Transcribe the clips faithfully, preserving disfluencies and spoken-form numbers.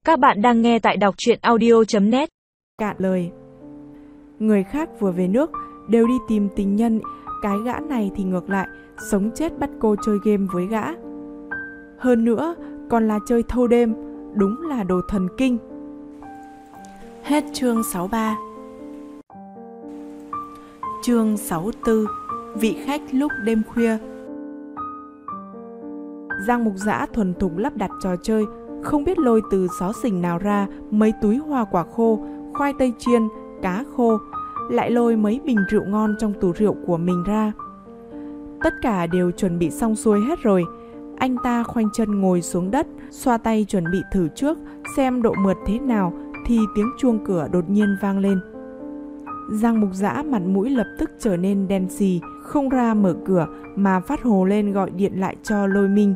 Các bạn đang nghe tại đọc truyện audio chấm net. Cạn lời. Người khác vừa về nước đều đi tìm tình nhân, cái gã này thì ngược lại, sống chết bắt cô chơi game với gã. Hơn nữa, còn là chơi thâu đêm, đúng là đồ thần kinh. Hết chương sáu mươi ba. Chương sáu mươi tư. Vị khách lúc đêm khuya. Giang Mục Dã thuần thục lắp đặt trò chơi, không biết lôi từ xó xỉnh nào ra mấy túi hoa quả khô, khoai tây chiên, cá khô, lại lôi mấy bình rượu ngon trong tủ rượu của mình ra. Tất cả đều chuẩn bị xong xuôi hết rồi. Anh ta khoanh chân ngồi xuống đất, xoa tay chuẩn bị thử trước xem độ mượt thế nào thì tiếng chuông cửa đột nhiên vang lên. Giang Mục Dã mặt mũi lập tức trở nên đen xì, không ra mở cửa mà phát hồ lên gọi điện lại cho Lôi Minh.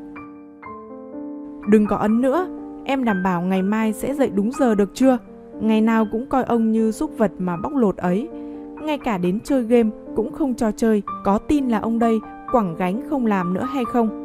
Đừng có ấn nữa, em đảm bảo ngày mai sẽ dậy đúng giờ được chưa? Ngày nào cũng coi ông như súc vật mà bóc lột ấy. Ngay cả đến chơi game cũng không cho chơi, có tin là ông đây quẳng gánh không làm nữa hay không?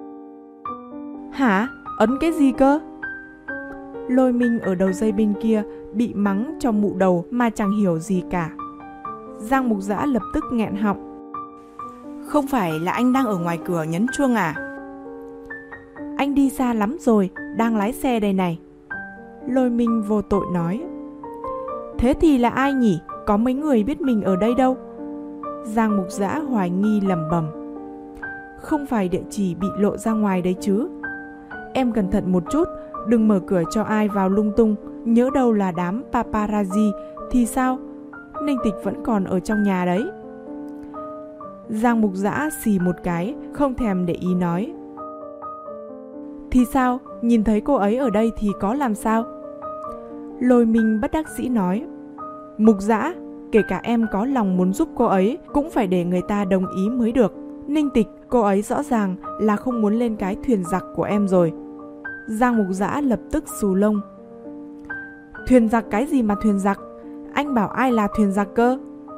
Hả? Ấn cái gì cơ? Lôi Minh ở đầu dây bên kia bị mắng cho mụ đầu mà chẳng hiểu gì cả. Giang Mục Dã lập tức nghẹn họng. Không phải là anh đang ở ngoài cửa nhấn chuông à? Anh đi xa lắm rồi, đang lái xe đây này. Lôi Minh vô tội nói. Thế thì là ai nhỉ? Có mấy người biết mình ở đây đâu. Giang Mục Dã hoài nghi lẩm bẩm. Không phải địa chỉ bị lộ ra ngoài đấy chứ? Em cẩn thận một chút, đừng mở cửa cho ai vào lung tung, nhớ đâu là đám paparazzi thì sao? Ninh Tịch vẫn còn ở trong nhà đấy. Giang Mục Dã xì một cái, không thèm để ý nói. Thì sao? Nhìn thấy cô ấy ở đây thì có làm sao? Lôi Minh bất đắc dĩ nói. Mục Dã, kể cả em có lòng muốn giúp cô ấy cũng phải để người ta đồng ý mới được. Ninh Tịch, cô ấy rõ ràng là không muốn lên cái thuyền giặc của em rồi. Giang Mục Dã lập tức xù lông. Thuyền giặc cái gì mà thuyền giặc? Anh bảo ai là thuyền giặc cơ?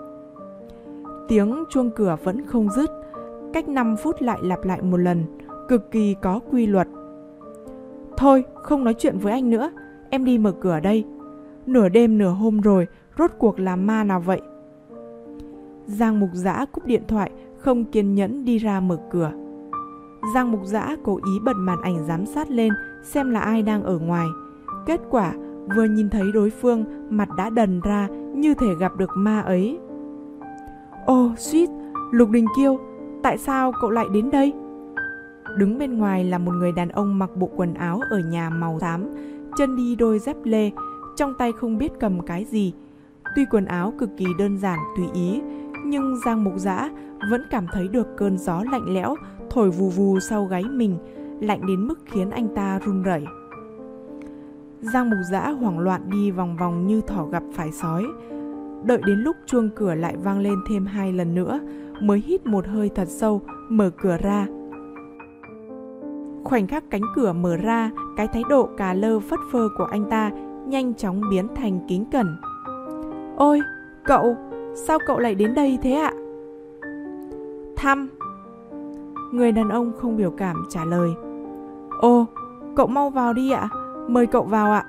Tiếng chuông cửa vẫn không dứt, cách năm phút lại lặp lại một lần, cực kỳ có quy luật. Thôi, không nói chuyện với anh nữa, em đi mở cửa đây. Nửa đêm nửa hôm rồi, rốt cuộc là ma nào vậy? Giang Mục Dã cúp điện thoại, không kiên nhẫn đi ra mở cửa. Giang Mục Dã cố ý bật màn ảnh giám sát lên xem là ai đang ở ngoài. Kết quả vừa nhìn thấy đối phương, mặt đã đần ra như thể gặp được ma ấy. Ồ, suýt, Lục Đình Kiêu, tại sao cậu lại đến đây? Đứng bên ngoài là một người đàn ông mặc bộ quần áo ở nhà màu xám, chân đi đôi dép lê, trong tay không biết cầm cái gì. Tuy quần áo cực kỳ đơn giản tùy ý, nhưng Giang Mục Dã vẫn cảm thấy được cơn gió lạnh lẽo thổi vù vù sau gáy mình, lạnh đến mức khiến anh ta run rẩy. Giang Mục Dã hoảng loạn đi vòng vòng như thỏ gặp phải sói. Đợi đến lúc chuông cửa lại vang lên thêm hai lần nữa, mới hít một hơi thật sâu, mở cửa ra. Khoảnh khắc cánh cửa mở ra, cái thái độ cà lơ phất phơ của anh ta nhanh chóng biến thành kính cẩn. Ôi, cậu, sao cậu lại đến đây thế ạ? Thăm. Người đàn ông không biểu cảm trả lời. Ồ, cậu mau vào đi ạ, mời cậu vào ạ.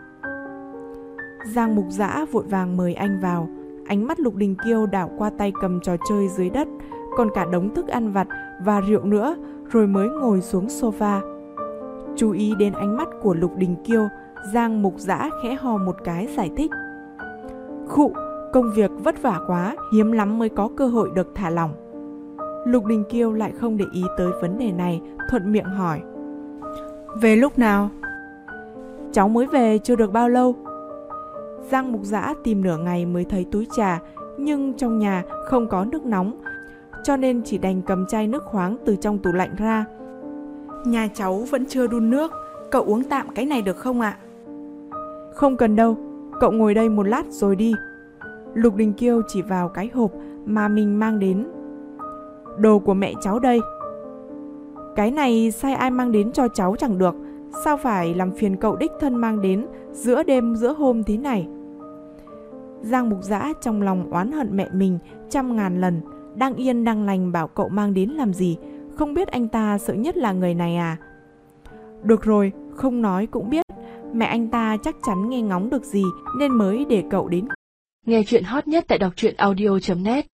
Giang Mục Dã vội vàng mời anh vào. Ánh mắt Lục Đình Kiêu đảo qua tay cầm trò chơi dưới đất, còn cả đống thức ăn vặt và rượu nữa, rồi mới ngồi xuống sofa. Chú ý đến ánh mắt của Lục Đình Kiêu, Giang Mục Dã khẽ hò một cái giải thích. Khụ, công việc vất vả quá, hiếm lắm mới có cơ hội được thả lỏng. Lục Đình Kiêu lại không để ý tới vấn đề này, thuận miệng hỏi. Về lúc nào? Cháu mới về chưa được bao lâu. Giang Mục Dã tìm nửa ngày mới thấy túi trà, nhưng trong nhà không có nước nóng, cho nên chỉ đành cầm chai nước khoáng từ trong tủ lạnh ra. Nhà cháu vẫn chưa đun nước, cậu uống tạm cái này được không ạ? Không cần đâu, cậu ngồi đây một lát rồi đi. Lục Đình Kiêu chỉ vào cái hộp mà mình mang đến. Đồ của mẹ cháu đây. Cái này sai ai mang đến cho cháu chẳng được, sao phải làm phiền cậu đích thân mang đến giữa đêm giữa hôm thế này? Giang Mục Dã trong lòng oán hận mẹ mình trăm ngàn lần, đang yên đang lành bảo cậu mang đến làm gì, không biết anh ta sợ nhất là người này à? Được rồi, không nói cũng biết, Mẹ anh ta chắc chắn nghe ngóng được gì nên mới để cậu đến. Nghe chuyện hot nhất tại đọc truyện audio chấm net.